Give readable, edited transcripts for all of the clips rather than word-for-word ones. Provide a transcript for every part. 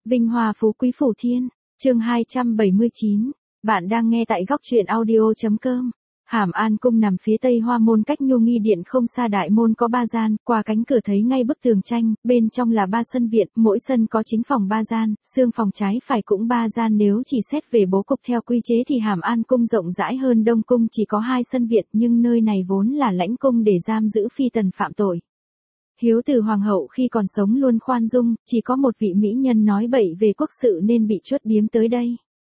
Vinh hoa phú quý phủ thiên, chương 279, bạn đang nghe tại góc truyện audio.com. Hàm An Cung nằm phía tây Hoa Môn, cách Nhu Nghi Điện không xa Đại Môn có 3 gian, qua cánh cửa thấy ngay bức tường tranh, bên trong là 3 sân viện, mỗi sân có chính phòng 3 gian, xương phòng trái phải cũng 3 gian. Nếu chỉ xét về bố cục theo quy chế thì Hàm An Cung rộng rãi hơn Đông Cung chỉ có 2 sân viện, nhưng nơi này vốn là lãnh cung để giam giữ phi tần phạm tội. Hiếu Từ hoàng hậu khi còn sống luôn khoan dung, chỉ có một vị mỹ nhân nói bậy về quốc sự nên bị truất biếm tới đây.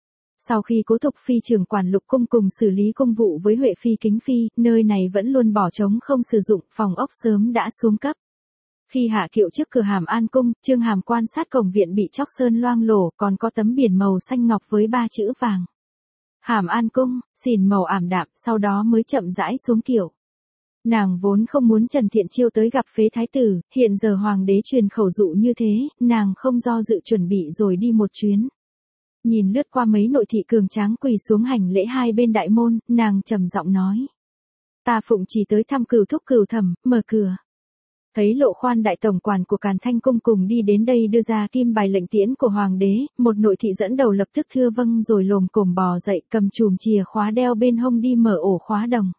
Sau khi Cố Thục Phi trưởng quản lục cung cùng xử lý công vụ với Huệ Phi Kính Phi, nơi này vẫn luôn bỏ trống không sử dụng, phòng ốc sớm đã xuống cấp. Khi hạ kiệu trước cửa Hàm An Cung, Chương Hàm quan sát cổng viện bị chóc sơn loang lổ, còn có tấm biển màu xanh ngọc với 3 chữ vàng. Hàm An Cung, xìn màu ảm đạm, sau đó mới chậm rãi xuống kiệu. Nàng vốn không muốn Trần Thiện Chiêu tới gặp phế thái tử, hiện giờ hoàng đế truyền khẩu dụ như thế, nàng không do dự chuẩn bị rồi đi một chuyến. Nhìn lướt qua mấy nội thị cường tráng quỳ xuống hành lễ hai bên đại môn, nàng trầm giọng nói: "Ta phụng chỉ tới thăm Cửu thúc Cửu thẩm, mở cửa." Thấy Lộ Khoan đại tổng quản của Càn Thanh cung cùng đi đến đây đưa ra kim bài lệnh tiễn của hoàng đế, một nội thị dẫn đầu lập tức thưa vâng rồi lồm cồm bò dậy, cầm chùm chìa khóa đeo bên hông đi mở ổ khóa đồng.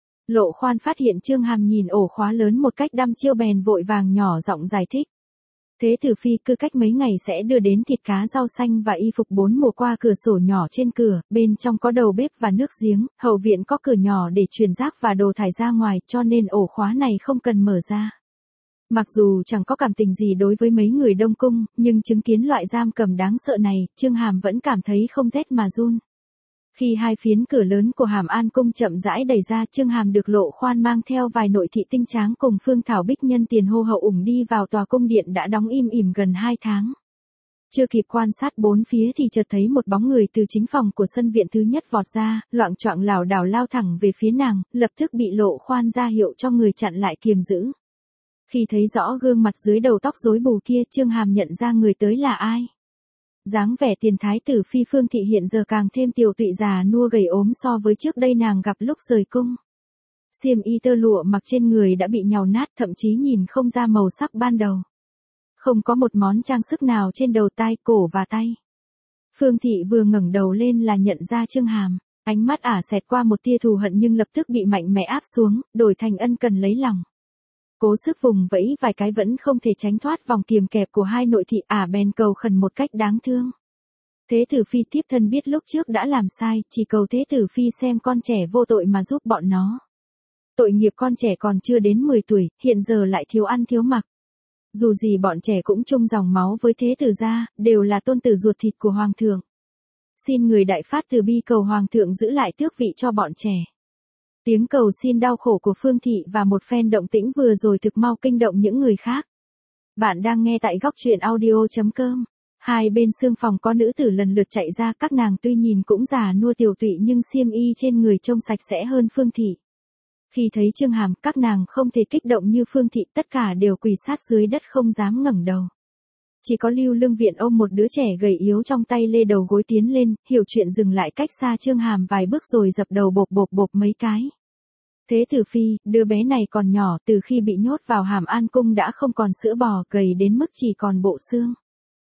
Lộ Khoan phát hiện Chương Hàm nhìn ổ khóa lớn một cách đăm chiêu bèn vội vàng nhỏ giọng giải thích: "Thế tử phi cứ cách mấy ngày sẽ đưa đến thịt cá rau xanh và y phục 4 mùa qua cửa sổ nhỏ trên cửa, bên trong có đầu bếp và nước giếng, hậu viện có cửa nhỏ để truyền rác và đồ thải ra ngoài, cho nên ổ khóa này không cần mở ra." Mặc dù chẳng có cảm tình gì đối với mấy người Đông Cung, nhưng chứng kiến loại giam cầm đáng sợ này, Chương Hàm vẫn cảm thấy không rét mà run. Khi hai phiến cửa lớn của Hàm An Cung chậm rãi đẩy ra, Chương Hàm được Lộ Khoan mang theo vài nội thị tinh tráng cùng Phương Thảo Bích nhân tiền hô hậu ủng đi vào tòa cung điện đã đóng im ỉm gần 2 tháng. Chưa kịp quan sát bốn phía thì chợt thấy một bóng người từ chính phòng của sân viện thứ nhất vọt ra, loạng choạng lảo đảo lao thẳng về phía nàng, lập tức bị Lộ Khoan ra hiệu cho người chặn lại kiềm giữ. Khi thấy rõ gương mặt dưới đầu tóc rối bù kia, Chương Hàm nhận ra người tới là ai. Dáng vẻ tiền thái tử phi Phương thị hiện giờ càng thêm tiều tụy già nua gầy ốm so với trước đây nàng gặp lúc rời cung. Xiêm y tơ lụa mặc trên người đã bị nhàu nát, thậm chí nhìn không ra màu sắc ban đầu. Không có một món trang sức nào trên đầu, tai, cổ và tay. Phương thị vừa ngẩng đầu lên là nhận ra Chương Hàm, ánh mắt ả xẹt qua một tia thù hận nhưng lập tức bị mạnh mẽ áp xuống, đổi thành ân cần lấy lòng. Cố sức vùng vẫy vài cái vẫn không thể tránh thoát vòng kiềm kẹp của hai nội thị, ả bèn cầu khẩn một cách đáng thương: "Thế tử phi tiếp thân biết lúc trước đã làm sai, chỉ cầu thế tử phi xem con trẻ vô tội mà giúp bọn nó. Tội nghiệp con trẻ còn chưa đến 10 tuổi, hiện giờ lại thiếu ăn thiếu mặc. Dù gì bọn trẻ cũng chung dòng máu với thế tử gia, đều là tôn tử ruột thịt của hoàng thượng. Xin người đại phát từ bi cầu hoàng thượng giữ lại tước vị cho bọn trẻ." Tiếng cầu xin đau khổ của Phương thị và một phen động tĩnh vừa rồi thực mau kinh động những người khác. Bạn đang nghe tại góc truyện audio.com. Hai bên xương phòng có nữ tử lần lượt chạy ra, các nàng tuy nhìn cũng già nua tiều tụy nhưng xiêm y trên người trông sạch sẽ hơn Phương thị. Khi thấy Chương Hàm, các nàng không thể kích động như Phương thị, tất cả đều quỳ sát dưới đất không dám ngẩng đầu. Chỉ có Lưu Lương Viện ôm một đứa trẻ gầy yếu trong tay lê đầu gối tiến lên, hiểu chuyện dừng lại cách xa Chương Hàm vài bước rồi dập đầu bộp bộp mấy cái. "Thế tử phi, đứa bé này còn nhỏ, từ khi bị nhốt vào Hàm An Cung đã không còn sữa bò, gầy đến mức chỉ còn bộ xương.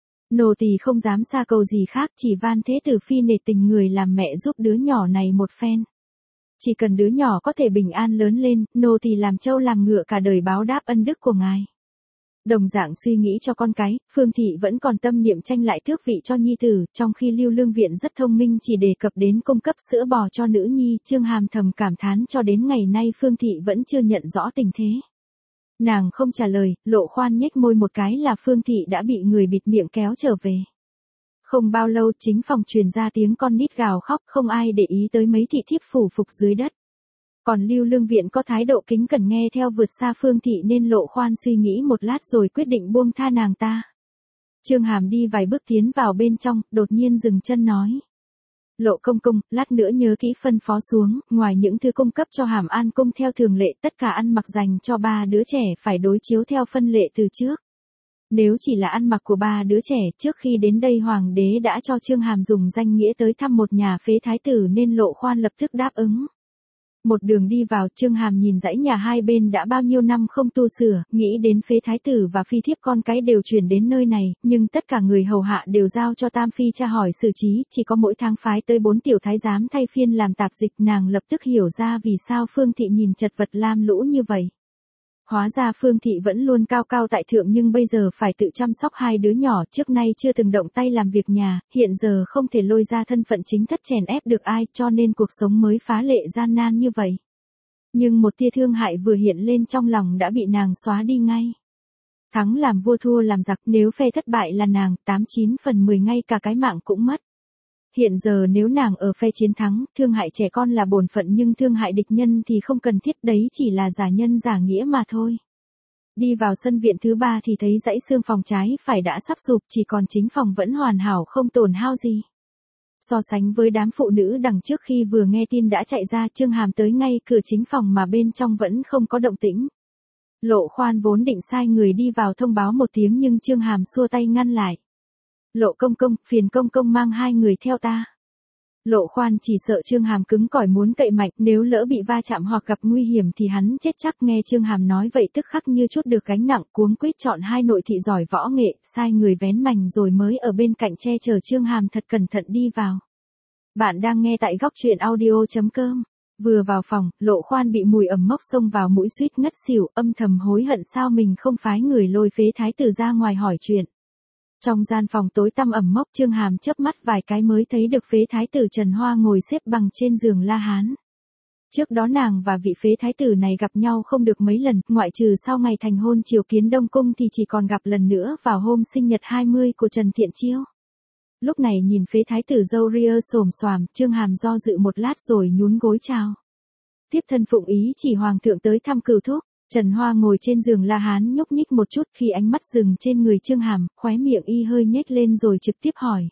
Nô tỳ không dám xa cầu gì khác, chỉ van thế tử phi nể tình người làm mẹ giúp đứa nhỏ này một phen. Chỉ cần đứa nhỏ có thể bình an lớn lên, nô tỳ làm trâu làm ngựa cả đời báo đáp ân đức của ngài." Đồng dạng suy nghĩ cho con cái, Phương thị vẫn còn tâm niệm tranh lại tước vị cho nhi tử, trong khi Lưu Lương Viện rất thông minh chỉ đề cập đến cung cấp sữa bò cho nữ nhi. Chương Hàm thầm cảm thán cho đến ngày nay Phương thị vẫn chưa nhận rõ tình thế. Nàng không trả lời, Lộ Khoan nhếch môi một cái là Phương thị đã bị người bịt miệng kéo trở về. Không bao lâu chính phòng truyền ra tiếng con nít gào khóc, không ai để ý tới mấy thị thiếp phủ phục dưới đất. Còn Lưu Lương Viện có thái độ kính cẩn nghe theo vượt xa Phương thị nên Lộ Khoan suy nghĩ một lát rồi quyết định buông tha nàng ta. Chương Hàm đi vài bước tiến vào bên trong, đột nhiên dừng chân nói: "Lộ công công, lát nữa nhớ kỹ phân phó xuống, ngoài những thứ cung cấp cho Hàm An Cung theo thường lệ, tất cả ăn mặc dành cho 3 đứa trẻ phải đối chiếu theo phân lệ từ trước. Nếu chỉ là ăn mặc của 3 đứa trẻ, trước khi đến đây hoàng đế đã cho Chương Hàm dùng danh nghĩa tới thăm một nhà phế thái tử nên Lộ Khoan lập tức đáp ứng. Một đường đi vào, Chương Hàm nhìn dãy nhà hai bên đã bao nhiêu năm không tu sửa, nghĩ đến phế thái tử và phi thiếp con cái đều chuyển đến nơi này, nhưng tất cả người hầu hạ đều giao cho Tam Phi tra hỏi xử trí, chỉ có mỗi tháng phái tới 4 tiểu thái giám thay phiên làm tạp dịch. Nàng lập tức hiểu ra vì sao Phương Thị nhìn chật vật lam lũ như vậy. Hóa ra Phương Thị vẫn luôn cao cao tại thượng nhưng bây giờ phải tự chăm sóc hai đứa nhỏ, trước nay chưa từng động tay làm việc nhà, hiện giờ không thể lôi ra thân phận chính thất chèn ép được ai, cho nên cuộc sống mới phá lệ gian nan như vậy. Nhưng một tia thương hại vừa hiện lên trong lòng đã bị nàng xóa đi ngay. Thắng làm vua thua làm giặc, nếu phe thất bại là nàng, 89 phần 10 ngay cả cái mạng cũng mất. Hiện giờ nếu nàng ở phe chiến thắng, thương hại trẻ con là bổn phận nhưng thương hại địch nhân thì không cần thiết, đấy chỉ là giả nhân giả nghĩa mà thôi. Đi vào sân viện thứ 3 thì thấy dãy xương phòng trái phải đã sắp sụp, chỉ còn chính phòng vẫn hoàn hảo không tổn hao gì. So sánh với đám phụ nữ đằng trước khi vừa nghe tin đã chạy ra, Chương Hàm tới ngay cửa chính phòng mà bên trong vẫn không có động tĩnh. Lộ Khoan vốn định sai người đi vào thông báo một tiếng nhưng Chương Hàm xua tay ngăn lại. Lộ công công, phiền công công mang hai người theo ta. Lộ Khoan chỉ sợ Chương Hàm cứng cỏi muốn cậy mạnh, nếu lỡ bị va chạm hoặc gặp nguy hiểm thì hắn chết chắc. Nghe Chương Hàm nói vậy tức khắc như chút được gánh nặng, cuống quýt chọn hai nội thị giỏi võ nghệ, sai người vén mành rồi mới ở bên cạnh che chở Chương Hàm thật cẩn thận đi vào. Bạn đang nghe tại góc truyện audio.com. Vừa vào phòng, Lộ Khoan bị mùi ẩm mốc xông vào mũi suýt ngất xỉu, âm thầm hối hận sao mình không phái người lôi phế thái tử ra ngoài hỏi chuyện. Trong gian phòng tối tăm ẩm mốc, Chương Hàm chớp mắt vài cái mới thấy được phế thái tử Trần Hoa ngồi xếp bằng trên giường La Hán. Trước đó nàng và vị phế thái tử này gặp nhau không được mấy lần, ngoại trừ sau ngày thành hôn triều kiến Đông Cung thì chỉ còn gặp lần nữa vào hôm sinh nhật 20 của Trần Thiện Chiêu. Lúc này nhìn phế thái tử râu ria xồm xoàm, Chương Hàm do dự một lát rồi nhún gối chào. Tiếp thân phụng ý chỉ hoàng thượng tới thăm Cửu Thúc. Trần Hoa ngồi trên giường La Hán nhúc nhích một chút khi ánh mắt dừng trên người Chương Hàm, khóe miệng y hơi nhếch lên rồi trực tiếp hỏi.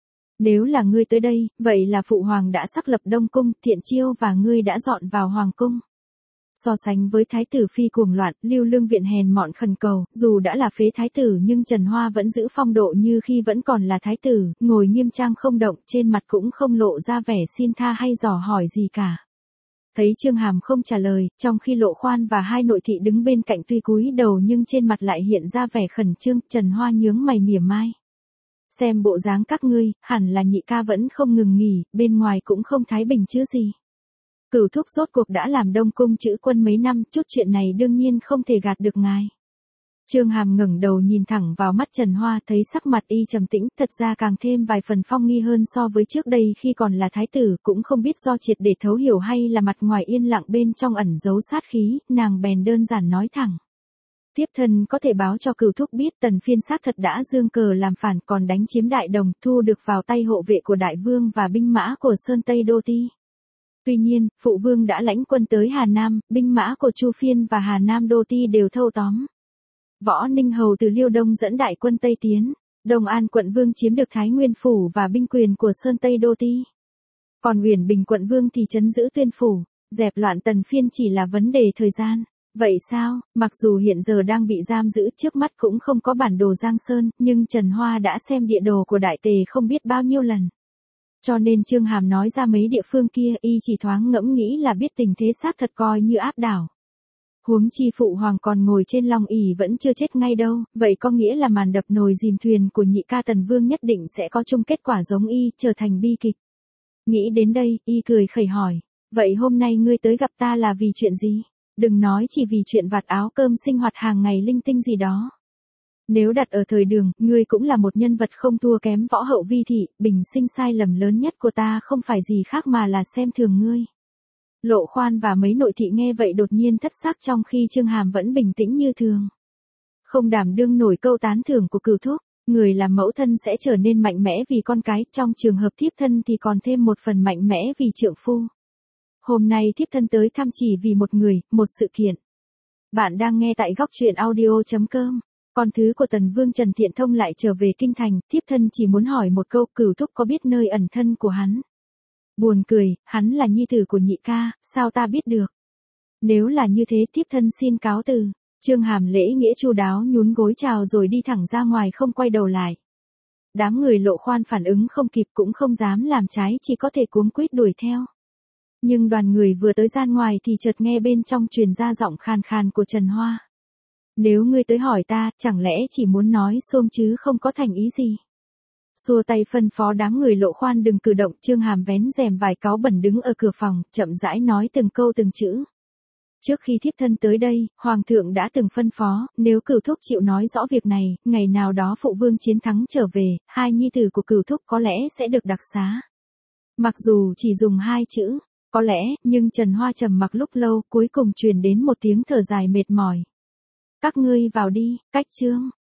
Nếu là ngươi tới đây, vậy là phụ hoàng đã xác lập Đông Cung, Thiện Chiêu và ngươi đã dọn vào hoàng cung. So sánh với thái tử phi cuồng loạn, Lưu Lương viện hèn mọn khẩn cầu, dù đã là phế thái tử nhưng Trần Hoa vẫn giữ phong độ như khi vẫn còn là thái tử, ngồi nghiêm trang không động, trên mặt cũng không lộ ra vẻ xin tha hay dò hỏi gì cả. Thấy Chương Hàm không trả lời, trong khi Lộ Khoan và hai nội thị đứng bên cạnh tuy cúi đầu nhưng trên mặt lại hiện ra vẻ khẩn trương, Trần Hoa nhướng mày mỉa mai. Xem bộ dáng các ngươi, hẳn là nhị ca vẫn không ngừng nghỉ, bên ngoài cũng không thái bình chứ gì. Cửu Thúc rốt cuộc đã làm Đông Cung chữ quân mấy năm, chút chuyện này đương nhiên không thể gạt được ngài. Chương Hàm ngẩng đầu nhìn thẳng vào mắt Trần Hoa, thấy sắc mặt y trầm tĩnh, thật ra càng thêm vài phần phong nghi hơn so với trước đây khi còn là thái tử, cũng không biết do triệt để thấu hiểu hay là mặt ngoài yên lặng bên trong ẩn giấu sát khí, nàng bèn đơn giản nói thẳng. Tiếp thân có thể báo cho Cửu Thúc biết Tần Phiên xác thật đã giương cờ làm phản, còn đánh chiếm Đại Đồng, thu được vào tay hộ vệ của Đại Vương và binh mã của Sơn Tây Đô Ti. Tuy nhiên, Phụ Vương đã lãnh quân tới Hà Nam, binh mã của Chu Phiên và Hà Nam Đô Ti đều thâu tóm. Võ Ninh Hầu từ Liêu Đông dẫn đại quân Tây tiến, Đồng An quận Vương chiếm được Thái Nguyên Phủ và binh quyền của Sơn Tây Đô Ti. Còn Uyển Bình quận Vương thì trấn giữ Tuyên Phủ, dẹp loạn Tần Phiên chỉ là vấn đề thời gian. Vậy sao, mặc dù hiện giờ đang bị giam giữ, trước mắt cũng không có bản đồ Giang Sơn, nhưng Trần Hoa đã xem địa đồ của Đại Tề không biết bao nhiêu lần. Cho nên Chương Hàm nói ra mấy địa phương kia, y chỉ thoáng ngẫm nghĩ là biết tình thế xác thật coi như áp đảo. Huống chi phụ hoàng còn ngồi trên long ỷ vẫn chưa chết ngay đâu, vậy có nghĩa là màn đập nồi dìm thuyền của nhị ca Tần Vương nhất định sẽ có chung kết quả giống y, trở thành bi kịch. Nghĩ đến đây, y cười khẩy hỏi, vậy hôm nay ngươi tới gặp ta là vì chuyện gì? Đừng nói chỉ vì chuyện vạt áo cơm sinh hoạt hàng ngày linh tinh gì đó. Nếu đặt ở thời Đường, ngươi cũng là một nhân vật không thua kém Võ Hậu Vi Thị, bình sinh sai lầm lớn nhất của ta không phải gì khác mà là xem thường ngươi. Lộ Khoan và mấy nội thị nghe vậy đột nhiên thất sắc trong khi Chương Hàm vẫn bình tĩnh như thường. Không đảm đương nổi câu tán thưởng của Cửu Thúc, người làm mẫu thân sẽ trở nên mạnh mẽ vì con cái, trong trường hợp thiếp thân thì còn thêm một phần mạnh mẽ vì trượng phu. Hôm nay thiếp thân tới thăm chỉ vì một người, một sự kiện. Bạn đang nghe tại góc truyện audio.com. Con thứ của Tần Vương Trần Thiện Thông lại trở về kinh thành, thiếp thân chỉ muốn hỏi một câu, Cửu Thúc có biết nơi ẩn thân của hắn? Buồn cười, hắn là nhi tử của nhị ca, sao ta biết được? Nếu là như thế thiếp thân xin cáo từ. Chương Hàm lễ nghĩa chu đáo nhún gối chào rồi đi thẳng ra ngoài không quay đầu lại. Đám người Lộ Khoan phản ứng không kịp cũng không dám làm trái, chỉ có thể cuống quýt đuổi theo. Nhưng đoàn người vừa tới gian ngoài thì chợt nghe bên trong truyền ra giọng khàn khàn của Trần Hoa. Nếu ngươi tới hỏi ta, chẳng lẽ chỉ muốn nói xuông chứ không có thành ý gì? Xua tay phân phó đám người Lộ Khoan đừng cử động. Trương Hàm vén rèm vải cáo bẩn đứng ở cửa phòng, chậm rãi nói từng câu từng chữ. Trước khi thiếp thân tới đây, Hoàng thượng đã từng phân phó, nếu Cửu Thúc chịu nói rõ việc này, ngày nào đó phụ vương chiến thắng trở về, hai nhi tử của Cửu Thúc có lẽ sẽ được đặc xá. Mặc dù chỉ dùng hai chữ, có lẽ, nhưng Trần Hoa trầm mặc lúc lâu, cuối cùng truyền đến một tiếng thở dài mệt mỏi. Các ngươi vào đi, Cách Trương.